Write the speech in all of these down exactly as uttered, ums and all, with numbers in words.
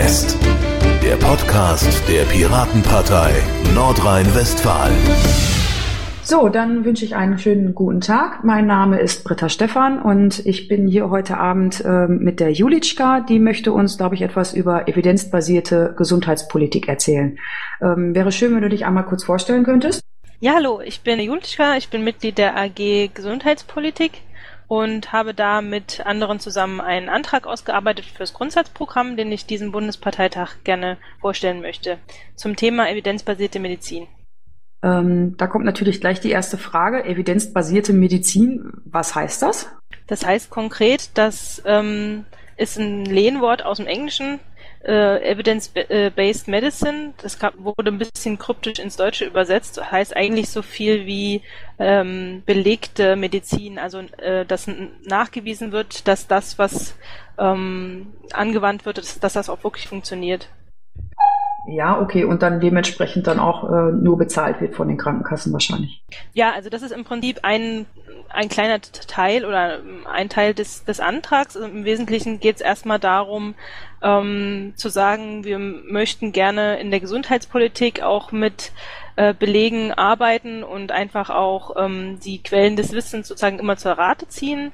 West, der Podcast der Piratenpartei Nordrhein-Westfalen. So, dann wünsche ich einen schönen guten Tag. Mein Name ist Britta Stephan und ich bin hier heute Abend äh, mit der Julitschka. Die möchte uns, glaube ich, etwas über evidenzbasierte Gesundheitspolitik erzählen. Ähm, wäre schön, wenn du dich einmal kurz vorstellen könntest. Ja, hallo, ich bin Julitschka, ich bin Mitglied der A G Gesundheitspolitik und habe da mit anderen zusammen einen Antrag ausgearbeitet fürs Grundsatzprogramm, den ich diesem Bundesparteitag gerne vorstellen möchte, zum Thema evidenzbasierte Medizin. Ähm, da kommt natürlich gleich die erste Frage. Evidenzbasierte Medizin, was heißt das? Das heißt konkret, das ähm, ist ein Lehnwort aus dem Englischen, äh, Evidence-Based Medicine. Das wurde ein bisschen kryptisch ins Deutsche übersetzt, heißt eigentlich so viel wie ähm, belegte Medizin, also äh, dass nachgewiesen wird, dass das, was ähm, angewandt wird, dass, dass das auch wirklich funktioniert. Ja, okay, und dann dementsprechend dann auch äh, nur bezahlt wird von den Krankenkassen wahrscheinlich. Ja, also das ist im Prinzip ein ein kleiner Teil oder ein Teil des des Antrags. Also im Wesentlichen geht es erstmal darum, ähm, zu sagen, wir möchten gerne in der Gesundheitspolitik auch mit äh, Belegen arbeiten und einfach auch ähm, die Quellen des Wissens sozusagen immer zur Rate ziehen.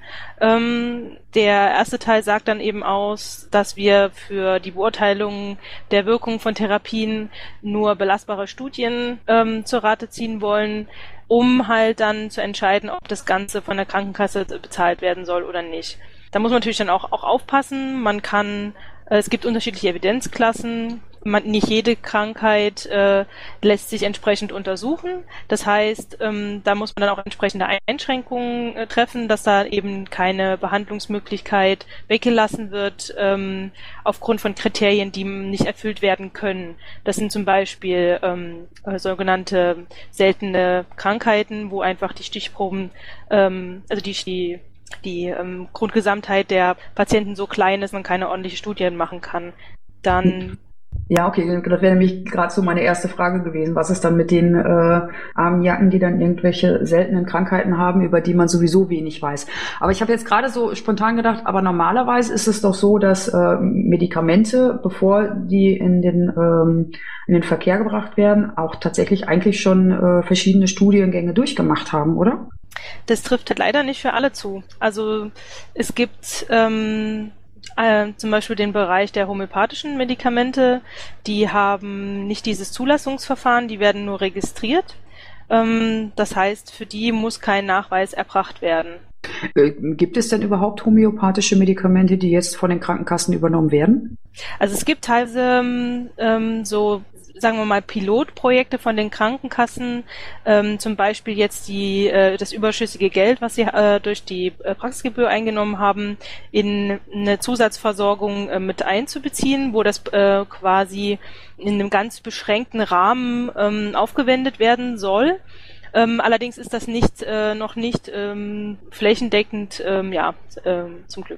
Ähm, der erste Teil sagt dann eben aus, dass wir für die Beurteilung der Wirkung von Therapien nur belastbare Studien ähm, zur Rate ziehen wollen, um halt dann zu entscheiden, ob das Ganze von der Krankenkasse bezahlt werden soll oder nicht. Da muss man natürlich dann auch, auch aufpassen. Man kann, äh, es gibt unterschiedliche Evidenzklassen. Man, nicht jede Krankheit äh, lässt sich entsprechend untersuchen. Das heißt, ähm, da muss man dann auch entsprechende Einschränkungen äh, treffen, dass da eben keine Behandlungsmöglichkeit weggelassen wird ähm, aufgrund von Kriterien, die nicht erfüllt werden können. Das sind zum Beispiel ähm, äh, sogenannte seltene Krankheiten, wo einfach die Stichproben, ähm, also die, die die ähm, Grundgesamtheit der Patienten so klein ist, man keine ordentliche Studien machen kann. Dann Ja, okay, das wäre nämlich gerade so meine erste Frage gewesen. Was ist dann mit den äh, armen Jacken, die dann irgendwelche seltenen Krankheiten haben, über die man sowieso wenig weiß? Aber ich habe jetzt gerade so spontan gedacht, aber normalerweise ist es doch so, dass äh, Medikamente, bevor die in den ähm, in den Verkehr gebracht werden, auch tatsächlich eigentlich schon äh, verschiedene Studiengänge durchgemacht haben, oder? Das trifft halt leider nicht für alle zu. Also es gibt ähm, Äh, zum Beispiel den Bereich der homöopathischen Medikamente, die haben nicht dieses Zulassungsverfahren, die werden nur registriert. Ähm, das heißt, für die muss kein Nachweis erbracht werden. Äh, gibt es denn überhaupt homöopathische Medikamente, die jetzt von den Krankenkassen übernommen werden? Also es gibt teilweise ähm, so, sagen wir mal, Pilotprojekte von den Krankenkassen, ähm, zum Beispiel jetzt die äh, das überschüssige Geld, was sie äh, durch die äh, Praxisgebühr eingenommen haben, in eine Zusatzversorgung äh, mit einzubeziehen, wo das äh, quasi in einem ganz beschränkten Rahmen ähm, aufgewendet werden soll. Ähm, allerdings ist das nicht äh, noch nicht ähm, flächendeckend, ähm, ja, äh, zum Glück.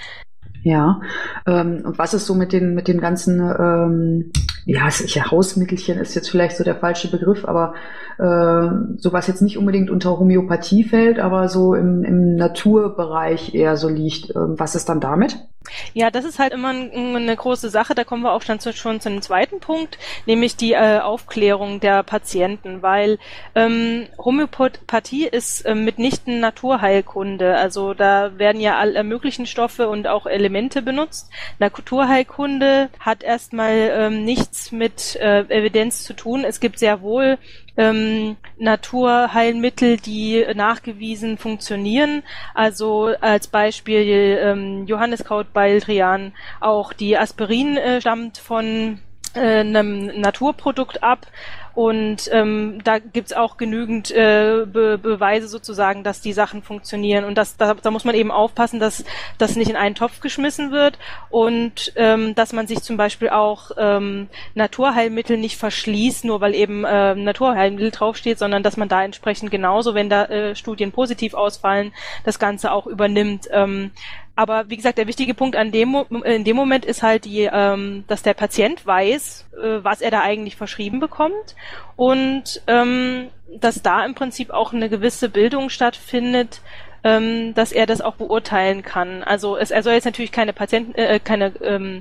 Ja, ähm, und was ist so mit den mit den ganzen, ähm, ja, sicher Hausmittelchen ist jetzt vielleicht so der falsche Begriff, aber äh, so was jetzt nicht unbedingt unter Homöopathie fällt, aber so im, im Naturbereich eher so liegt. Ähm, was ist dann damit? Ja, das ist halt immer ein, eine große Sache. Da kommen wir auch schon zu, schon zu einem zweiten Punkt, nämlich die äh, Aufklärung der Patienten, weil ähm, Homöopathie ist äh, mitnichten Naturheilkunde. Also da werden ja alle möglichen Stoffe und auch Elemente benutzt. Naturheilkunde hat erstmal ähm, nichts mit äh, Evidenz zu tun. Es gibt sehr wohl Ähm, Naturheilmittel, die nachgewiesen funktionieren. Also als Beispiel ähm, Johanniskraut, Baldrian, auch die Aspirin äh, stammt von äh, einem Naturprodukt ab. Und ähm, da gibt's auch genügend äh, Be- Beweise sozusagen, dass die Sachen funktionieren. Und das, da, da muss man eben aufpassen, dass das nicht in einen Topf geschmissen wird und ähm, dass man sich zum Beispiel auch ähm, Naturheilmittel nicht verschließt, nur weil eben äh, Naturheilmittel draufsteht, sondern dass man da entsprechend genauso, wenn da äh, Studien positiv ausfallen, das Ganze auch übernimmt. Ähm, Aber wie gesagt, der wichtige Punkt an dem in dem Moment ist halt die, ähm, dass der Patient weiß, äh, was er da eigentlich verschrieben bekommt und ähm, dass da im Prinzip auch eine gewisse Bildung stattfindet, ähm, dass er das auch beurteilen kann. Also es, er soll jetzt natürlich keine Patienten, äh, keine ähm,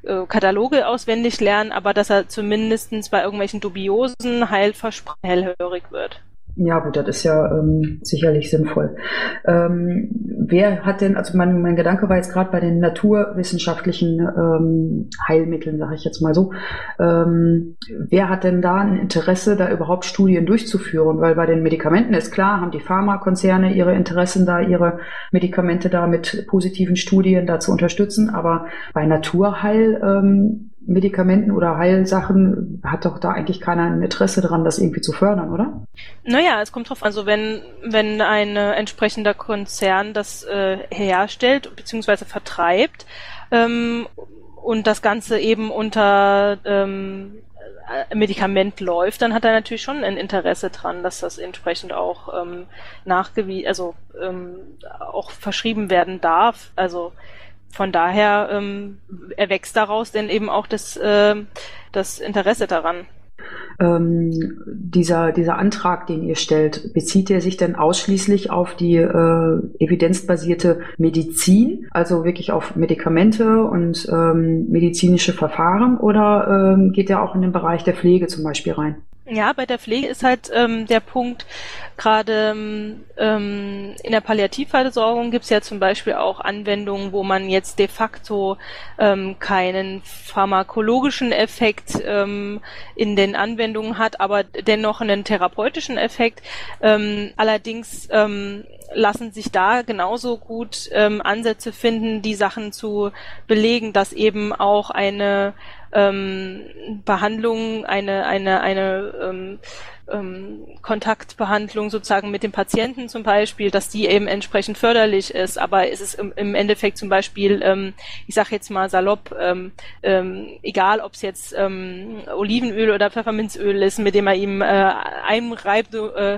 äh, Kataloge auswendig lernen, aber dass er zumindestens bei irgendwelchen dubiosen Heilversprechen hellhörig wird. Ja gut, das ist ja ähm, sicherlich sinnvoll. Ähm, wer hat denn, also mein, mein Gedanke war jetzt gerade bei den naturwissenschaftlichen ähm, Heilmitteln, sage ich jetzt mal so, ähm, wer hat denn da ein Interesse, da überhaupt Studien durchzuführen? Weil bei den Medikamenten ist klar, haben die Pharmakonzerne ihre Interessen da, ihre Medikamente da mit positiven Studien da zu unterstützen, aber bei Naturheil ähm, Medikamenten oder Heilsachen hat doch da eigentlich keiner ein Interesse dran, das irgendwie zu fördern, oder? Naja, es kommt drauf an, also wenn, wenn ein äh, entsprechender Konzern das äh, herstellt bzw. vertreibt ähm, und das Ganze eben unter ähm, Medikament läuft, dann hat er natürlich schon ein Interesse dran, dass das entsprechend auch ähm, nachgewiesen, also ähm, auch verschrieben werden darf, also von daher ähm, erwächst daraus denn eben auch das, äh, das Interesse daran. Ähm, dieser, dieser Antrag, den ihr stellt, bezieht er sich denn ausschließlich auf die äh, evidenzbasierte Medizin, also wirklich auf Medikamente und ähm, medizinische Verfahren, oder ähm, geht er auch in den Bereich der Pflege zum Beispiel rein? Ja, bei der Pflege ist halt ähm, der Punkt, gerade ähm, in der Palliativversorgung gibt es ja zum Beispiel auch Anwendungen, wo man jetzt de facto ähm, keinen pharmakologischen Effekt ähm, in den Anwendungen hat, aber dennoch einen therapeutischen Effekt. Ähm, allerdings ähm, lassen sich da genauso gut ähm, Ansätze finden, die Sachen zu belegen, dass eben auch eine ähm, Behandlung, eine eine eine ähm, ähm, Kontaktbehandlung sozusagen mit dem Patienten zum Beispiel, dass die eben entsprechend förderlich ist. Aber es ist im, im Endeffekt zum Beispiel, ähm, ich sage jetzt mal salopp, ähm, ähm, egal ob es jetzt ähm, Olivenöl oder Pfefferminzöl ist, mit dem er ihm äh, einreibt, äh,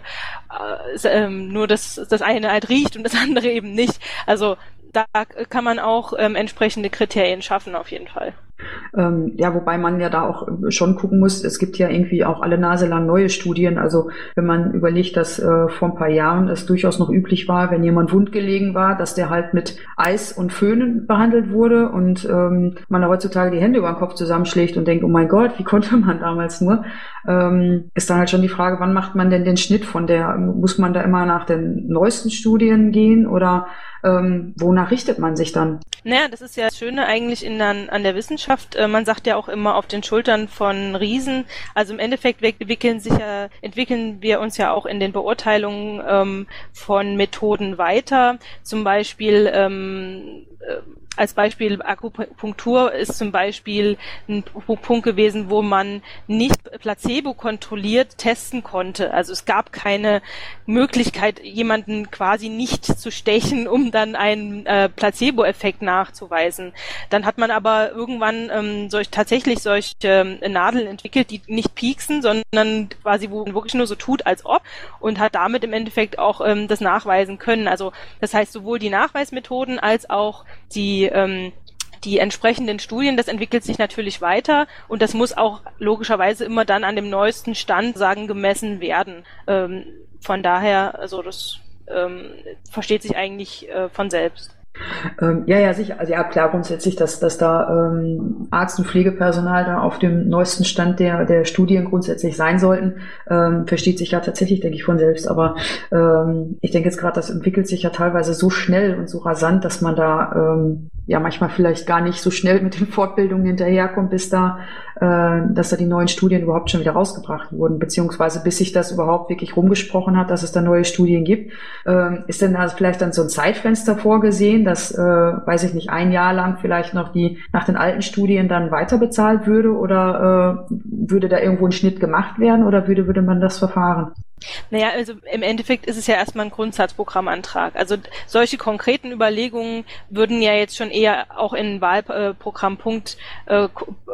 äh, nur dass das eine halt riecht und das andere eben nicht. Also da kann man auch ähm, entsprechende Kriterien schaffen auf jeden Fall. Ähm, ja, wobei man ja da auch schon gucken muss, es gibt ja irgendwie auch alle Nase lang neue Studien. Also wenn man überlegt, dass äh, vor ein paar Jahren es durchaus noch üblich war, wenn jemand wundgelegen war, dass der halt mit Eis und Föhn behandelt wurde und ähm, man da heutzutage die Hände über den Kopf zusammenschlägt und denkt, oh mein Gott, wie konnte man damals nur? Ähm, ist dann halt schon die Frage, wann macht man denn den Schnitt von der, muss man da immer nach den neuesten Studien gehen oder ähm, wonach richtet man sich dann? Naja, das ist ja das Schöne eigentlich in, an, an der Wissenschaft. Äh, man sagt ja auch immer auf den Schultern von Riesen. Also im Endeffekt entwickeln sich ja, entwickeln wir uns ja auch in den Beurteilungen ähm, von Methoden weiter. Zum Beispiel ähm, äh, als Beispiel Akupunktur ist zum Beispiel ein Punkt gewesen, wo man nicht Placebo kontrolliert testen konnte. Also es gab keine Möglichkeit, jemanden quasi nicht zu stechen, um dann einen äh, Placebo-Effekt nachzuweisen. Dann hat man aber irgendwann ähm, solch, tatsächlich solche ähm, Nadeln entwickelt, die nicht pieksen, sondern quasi wo man wirklich nur so tut, als ob, und hat damit im Endeffekt auch ähm, das nachweisen können. Also das heißt, sowohl die Nachweismethoden als auch die ähm, die entsprechenden Studien, das entwickelt sich natürlich weiter und das muss auch logischerweise immer dann an dem neuesten Stand, sagen, gemessen werden. Ähm, von daher, also das ähm, versteht sich eigentlich äh, von selbst. Ähm, ja, ja, sicher. Also ja, klar, grundsätzlich, dass, dass da ähm, Arzt- und Pflegepersonal da auf dem neuesten Stand der, der Studien grundsätzlich sein sollten, ähm, versteht sich ja tatsächlich, denke ich, von selbst. Aber ähm, ich denke jetzt gerade, das entwickelt sich ja teilweise so schnell und so rasant, dass man da ähm, ja manchmal vielleicht gar nicht so schnell mit den Fortbildungen hinterherkommt, bis da, äh, dass da die neuen Studien überhaupt schon wieder rausgebracht wurden, beziehungsweise bis sich das überhaupt wirklich rumgesprochen hat, dass es da neue Studien gibt. Ähm, ist denn da vielleicht dann so ein Zeitfenster vorgesehen, dass, äh, weiß ich nicht, ein Jahr lang vielleicht noch die nach den alten Studien dann weiter bezahlt würde, oder äh, würde da irgendwo ein Schnitt gemacht werden, oder würde, würde man das verfahren? Naja, also im Endeffekt ist es ja erstmal ein Grundsatzprogrammantrag. Also solche konkreten Überlegungen würden ja jetzt schon eher auch in einen Wahlprogrammpunkt äh,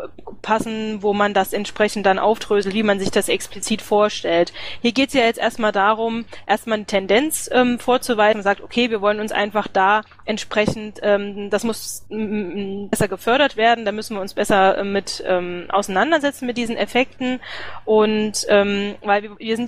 passen, wo man das entsprechend dann aufdröselt, wie man sich das explizit vorstellt. Hier geht es ja jetzt erstmal darum, erstmal eine Tendenz ähm, vorzuweisen und sagt, okay, wir wollen uns einfach da entsprechend, ähm, das muss m- besser gefördert werden, da müssen wir uns besser äh, mit ähm, auseinandersetzen mit diesen Effekten, und ähm, weil wir, wir sind ja im Prinzip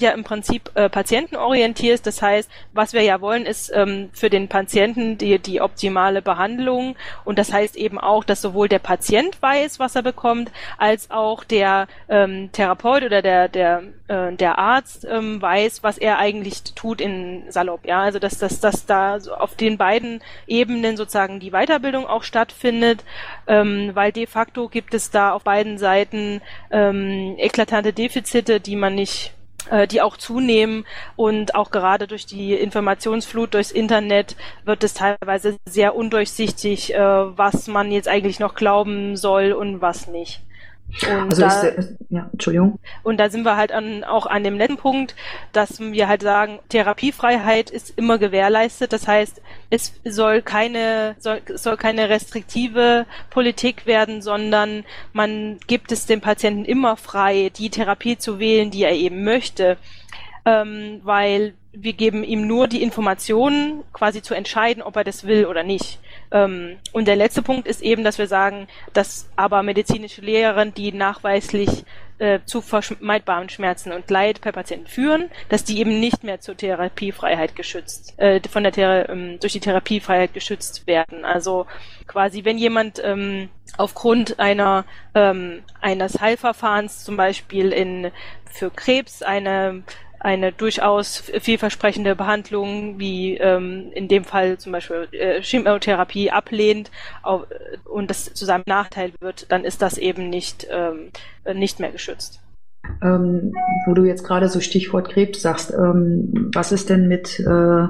Prinzip äh, patientenorientiert ist. Das heißt, was wir ja wollen, ist ähm, für den Patienten die, die optimale Behandlung. Und das heißt eben auch, dass sowohl der Patient weiß, was er bekommt, als auch der ähm, Therapeut oder der der äh, der Arzt ähm, weiß, was er eigentlich tut in Salopp. Ja, also dass dass dass da so auf den beiden Ebenen sozusagen die Weiterbildung auch stattfindet, ähm, weil de facto gibt es da auf beiden Seiten ähm, eklatante Defizite, die man nicht äh, die auch zunehmen, und auch gerade durch die Informationsflut durchs Internet wird es teilweise sehr undurchsichtig, äh, was man jetzt eigentlich noch glauben soll und was nicht. Und also da, ist, ja, Entschuldigung. Und da sind wir halt an, auch an dem letzten Punkt, dass wir halt sagen, Therapiefreiheit ist immer gewährleistet. Das heißt, es soll keine, soll, soll keine restriktive Politik werden, sondern man gibt es dem Patienten immer frei, die Therapie zu wählen, die er eben möchte. Ähm, weil wir geben ihm nur die Informationen, quasi zu entscheiden, ob er das will oder nicht. Ähm, und der letzte Punkt ist eben, dass wir sagen, dass aber medizinische Lehren, die nachweislich äh, zu vermeidbaren Schmerzen und Leid bei Patienten führen, dass die eben nicht mehr zur Therapiefreiheit geschützt, äh, von der Thera- ähm, durch die Therapiefreiheit geschützt werden. Also quasi, wenn jemand ähm, aufgrund einer ähm, eines Heilverfahrens zum Beispiel in für Krebs eine eine durchaus vielversprechende Behandlung, wie ähm, in dem Fall zum Beispiel äh, Chemotherapie ablehnt auf, und das zu seinem Nachteil wird, dann ist das eben nicht, ähm, nicht mehr geschützt. Ähm, wo du jetzt gerade so Stichwort Krebs sagst, ähm, was ist denn mit äh,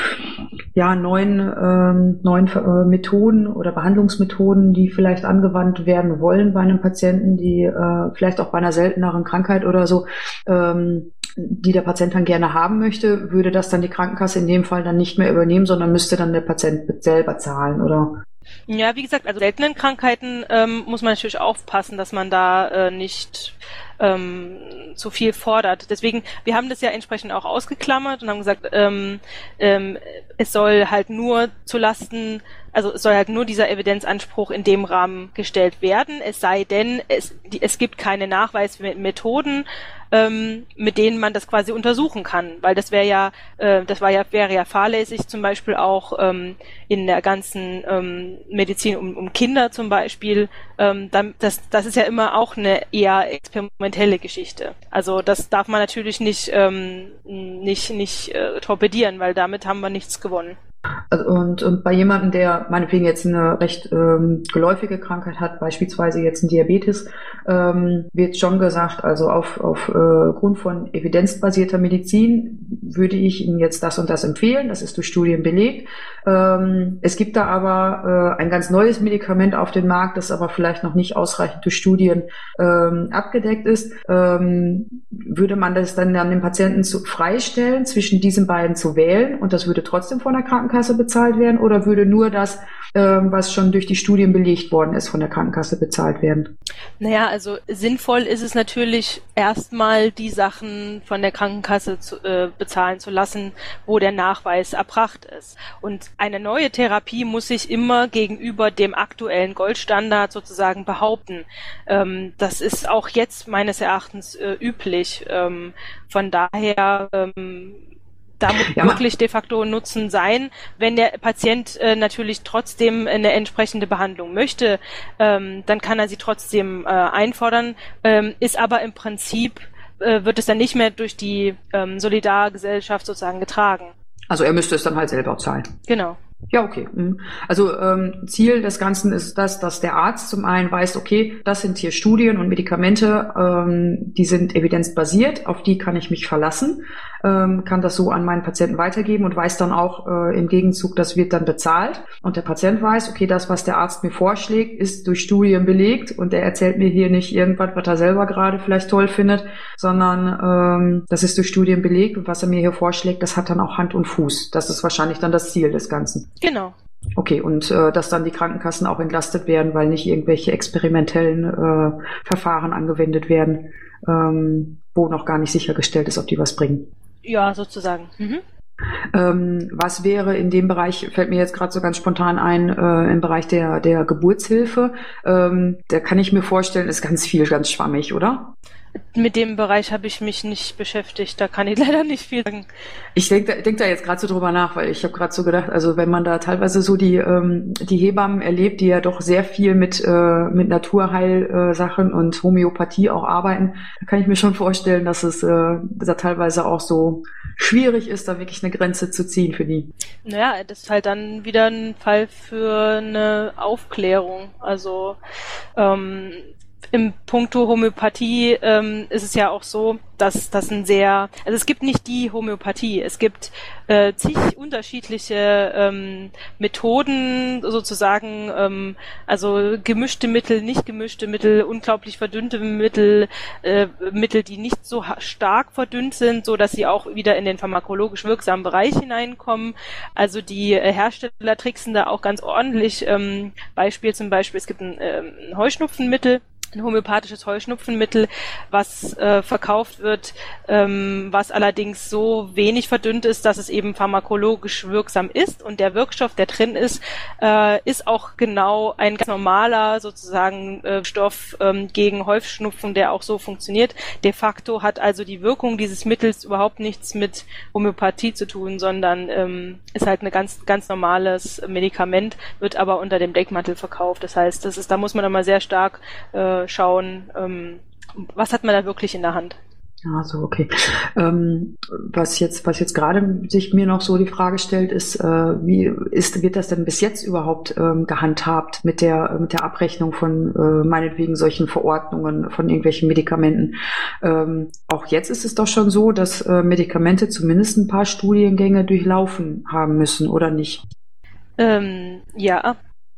ja, neuen, ähm, neuen äh, Methoden oder Behandlungsmethoden, die vielleicht angewandt werden wollen bei einem Patienten, die äh, vielleicht auch bei einer selteneren Krankheit oder so, ähm, die der Patient dann gerne haben möchte, würde das dann die Krankenkasse in dem Fall dann nicht mehr übernehmen, sondern müsste dann der Patient selber zahlen, oder? Ja, wie gesagt, also seltenen Krankheiten ähm, muss man natürlich aufpassen, dass man da äh, nicht ähm, zu viel fordert. Deswegen, wir haben das ja entsprechend auch ausgeklammert und haben gesagt, ähm, ähm, es soll halt nur zu Lasten, also es soll halt nur dieser Evidenzanspruch in dem Rahmen gestellt werden, es sei denn, es, die, es gibt keine Nachweismethoden, ähm, mit denen man das quasi untersuchen kann, weil das wäre ja, äh, das war ja, wäre ja fahrlässig, zum Beispiel auch ähm, in der ganzen ähm, Medizin um, um Kinder zum Beispiel, ähm, dann, das, das ist ja immer auch eine eher experimentelle Geschichte. Also das darf man natürlich nicht, ähm, nicht, nicht äh, torpedieren, weil damit haben wir nichts gewonnen. Also und, und bei jemandem, der meinetwegen jetzt eine recht ähm, geläufige Krankheit hat, beispielsweise jetzt einen Diabetes, ähm, wird schon gesagt, also auf, auf äh, Grund von evidenzbasierter Medizin würde ich Ihnen jetzt das und das empfehlen, das ist durch Studien belegt. Ähm, es gibt da aber äh, ein ganz neues Medikament auf den Markt, das aber vielleicht noch nicht ausreichend durch Studien ähm, abgedeckt ist. Ähm, würde man das dann an den Patienten zu, freistellen, zwischen diesen beiden zu wählen, und das würde trotzdem von der Krankenkasse bezahlt werden, oder würde nur das, ähm, was schon durch die Studien belegt worden ist, von der Krankenkasse bezahlt werden? Naja, also sinnvoll ist es natürlich, erstmal die Sachen von der Krankenkasse zu, äh, bezahlen zu lassen, wo der Nachweis erbracht ist. Und eine neue Therapie muss sich immer gegenüber dem aktuellen Goldstandard sozusagen behaupten. Ähm, das ist auch jetzt meines Erachtens äh, üblich. Ähm, von daher ähm, da muss ja wirklich de facto Nutzen sein. Wenn der Patient äh, natürlich trotzdem eine entsprechende Behandlung möchte, ähm, dann kann er sie trotzdem äh, einfordern, ähm, ist aber im Prinzip, äh, wird es dann nicht mehr durch die ähm, Solidargesellschaft sozusagen getragen. Also er müsste es dann halt selber zahlen. Genau. Ja, okay. Also ähm, Ziel des Ganzen ist das, dass der Arzt zum einen weiß, okay, das sind hier Studien und Medikamente, ähm, die sind evidenzbasiert, auf die kann ich mich verlassen, ähm, kann das so an meinen Patienten weitergeben und weiß dann auch äh, im Gegenzug, das wird dann bezahlt. Und der Patient weiß, okay, das, was der Arzt mir vorschlägt, ist durch Studien belegt, und er erzählt mir hier nicht irgendwas, was er selber gerade vielleicht toll findet, sondern ähm, das ist durch Studien belegt, und was er mir hier vorschlägt, das hat dann auch Hand und Fuß. Das ist wahrscheinlich dann das Ziel des Ganzen. Genau. Okay, und äh, dass dann die Krankenkassen auch entlastet werden, weil nicht irgendwelche experimentellen äh, Verfahren angewendet werden, ähm, wo noch gar nicht sichergestellt ist, ob die was bringen. Ja, sozusagen. Mhm. Ähm, was wäre in dem Bereich, fällt mir jetzt gerade so ganz spontan ein, äh, im Bereich der, der Geburtshilfe, ähm, da kann ich mir vorstellen, ist ganz viel, ganz schwammig, oder? Mit dem Bereich habe ich mich nicht beschäftigt, da kann ich leider nicht viel sagen. Ich denke denk da jetzt gerade so drüber nach, weil ich habe gerade so gedacht, also wenn man da teilweise so die ähm, die Hebammen erlebt, die ja doch sehr viel mit äh, mit Naturheilsachen und Homöopathie auch arbeiten, da kann ich mir schon vorstellen, dass es äh, da teilweise auch so schwierig ist, da wirklich eine Grenze zu ziehen für die. Naja, das ist halt dann wieder ein Fall für eine Aufklärung. Also ähm, im Punkto Homöopathie ähm, ist es ja auch so, dass das ein sehr, also es gibt nicht die Homöopathie, es gibt äh, zig unterschiedliche ähm, Methoden sozusagen, ähm, also gemischte Mittel, nicht gemischte Mittel, unglaublich verdünnte Mittel, äh, Mittel, die nicht so stark verdünnt sind, so dass sie auch wieder in den pharmakologisch wirksamen Bereich hineinkommen. Also die äh, Hersteller tricksen da auch ganz ordentlich. Ähm, Beispiel zum Beispiel, es gibt ein, äh, ein Heuschnupfenmittel, ein homöopathisches Heuschnupfenmittel, was äh, verkauft wird, ähm, was allerdings so wenig verdünnt ist, dass es eben pharmakologisch wirksam ist, und der Wirkstoff, der drin ist, äh, ist auch genau ein ganz normaler sozusagen äh, Stoff ähm, gegen Heuschnupfen, der auch so funktioniert. De facto hat also die Wirkung dieses Mittels überhaupt nichts mit Homöopathie zu tun, sondern ähm, ist halt ein ganz ganz normales Medikament, wird aber unter dem Deckmantel verkauft. Das heißt, das ist, da muss man dann mal sehr stark äh, schauen, ähm, was hat man da wirklich in der Hand. Ja, so, okay. Ähm, was jetzt, was jetzt gerade sich mir noch so die Frage stellt, ist, äh, wie ist, wird das denn bis jetzt überhaupt ähm, gehandhabt mit der, mit der Abrechnung von, äh, meinetwegen solchen Verordnungen von irgendwelchen Medikamenten? Ähm, auch jetzt ist es doch schon so, dass äh, Medikamente zumindest ein paar Studiengänge durchlaufen haben müssen, oder nicht? Ähm, ja.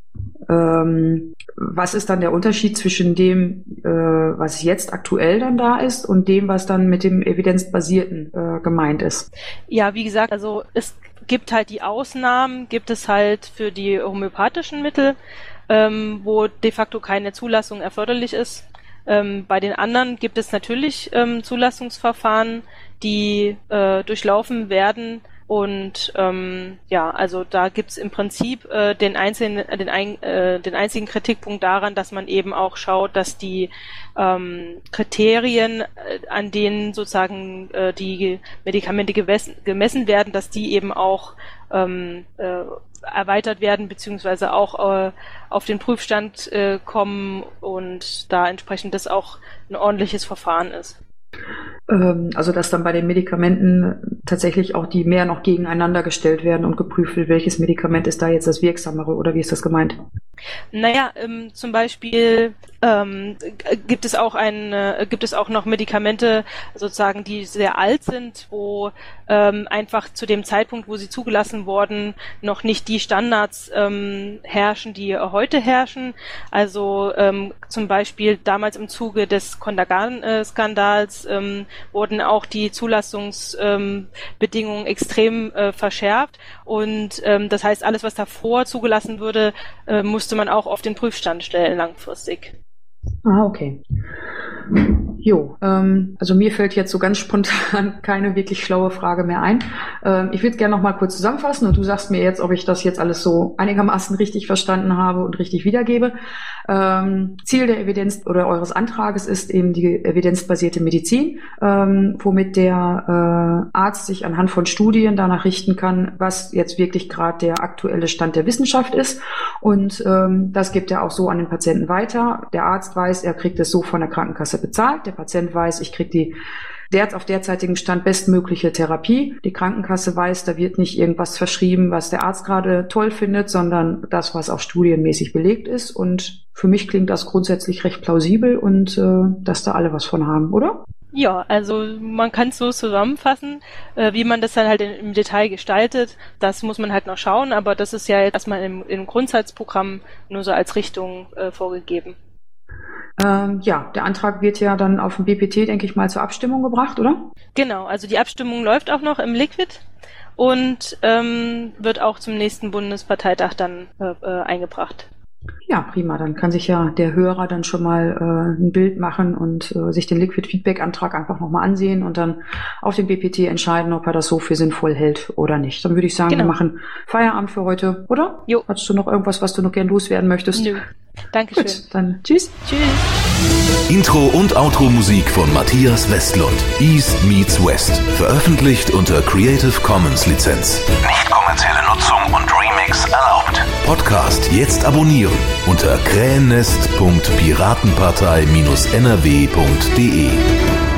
Ähm, was ist dann der Unterschied zwischen dem, äh, was jetzt aktuell dann da ist, und dem, was dann mit dem evidenzbasierten äh, gemeint ist? Ja, wie gesagt, also es gibt halt die Ausnahmen, gibt es halt für die homöopathischen Mittel, ähm, wo de facto keine Zulassung erforderlich ist. Ähm, bei den anderen gibt es natürlich ähm, Zulassungsverfahren, die äh, durchlaufen werden. Und ähm, ja, also da gibt's im Prinzip äh, den einzelnen, den, ein, äh, den einzigen Kritikpunkt daran, dass man eben auch schaut, dass die ähm, Kriterien, äh, an denen sozusagen äh, die Medikamente gemessen, gemessen werden, dass die eben auch ähm, äh, erweitert werden, beziehungsweise auch äh, auf den Prüfstand äh, kommen und da entsprechend das auch ein ordentliches Verfahren ist. Also dass dann bei den Medikamenten tatsächlich auch die mehr noch gegeneinander gestellt werden und geprüft wird, welches Medikament ist da jetzt das Wirksamere, oder wie ist das gemeint? Naja, ähm, zum Beispiel ähm, gibt es auch ein, äh, gibt es auch noch Medikamente sozusagen, die sehr alt sind, wo ähm, einfach zu dem Zeitpunkt, wo sie zugelassen wurden, noch nicht die Standards ähm, herrschen, die heute herrschen. Also ähm, zum Beispiel damals im Zuge des Condagan-Skandals ähm, wurden auch die Zulassungsbedingungen ähm, extrem äh, verschärft, und ähm, das heißt, alles, was davor zugelassen würde, äh, musste man auch auf den Prüfstand stellen langfristig. Ah, okay. Jo, ähm, also mir fällt jetzt so ganz spontan keine wirklich schlaue Frage mehr ein. Ähm, ich würde gerne noch mal kurz zusammenfassen, und du sagst mir jetzt, ob ich das jetzt alles so einigermaßen richtig verstanden habe und richtig wiedergebe. Ähm, Ziel der Evidenz oder eures Antrages ist eben die evidenzbasierte Medizin, ähm, womit der äh, Arzt sich anhand von Studien danach richten kann, was jetzt wirklich gerade der aktuelle Stand der Wissenschaft ist, und ähm, das gibt er auch so an den Patienten weiter. Der Arzt weiß, er kriegt es so von der Krankenkasse bezahlt. Der Patient weiß, ich kriege die der auf derzeitigem Stand bestmögliche Therapie. Die Krankenkasse weiß, da wird nicht irgendwas verschrieben, was der Arzt gerade toll findet, sondern das, was auch studienmäßig belegt ist. Und für mich klingt das grundsätzlich recht plausibel, und äh, dass da alle was von haben, oder? Ja, also man kann es so zusammenfassen, äh, wie man das dann halt in, im Detail gestaltet. Das muss man halt noch schauen, aber das ist ja jetzt erstmal im, im Grundsatzprogramm nur so als Richtung äh, vorgegeben. Ähm, ja, der Antrag wird ja dann auf dem B P T, denke ich mal, zur Abstimmung gebracht, oder? Genau, also die Abstimmung läuft auch noch im Liquid und ähm, wird auch zum nächsten Bundesparteitag dann äh, äh, eingebracht. Ja, prima. Dann kann sich ja der Hörer dann schon mal äh, ein Bild machen und äh, sich den Liquid-Feedback-Antrag einfach nochmal ansehen und dann auf dem B P T entscheiden, ob er das so für sinnvoll hält oder nicht. Dann würde ich sagen, genau. Wir machen Feierabend für heute, oder? Jo. Hast du noch irgendwas, was du noch gern loswerden möchtest? Nö. Dankeschön. Gut, dann tschüss. Tschüss. Intro- und Outro-Musik von Matthias Westlund. East meets West. Veröffentlicht unter Creative Commons Lizenz. Nicht kommerzielle Nutzung und Remix erlaubt. Podcast jetzt abonnieren unter krähennest punkt piratenpartei Bindestrich n r w punkt d e.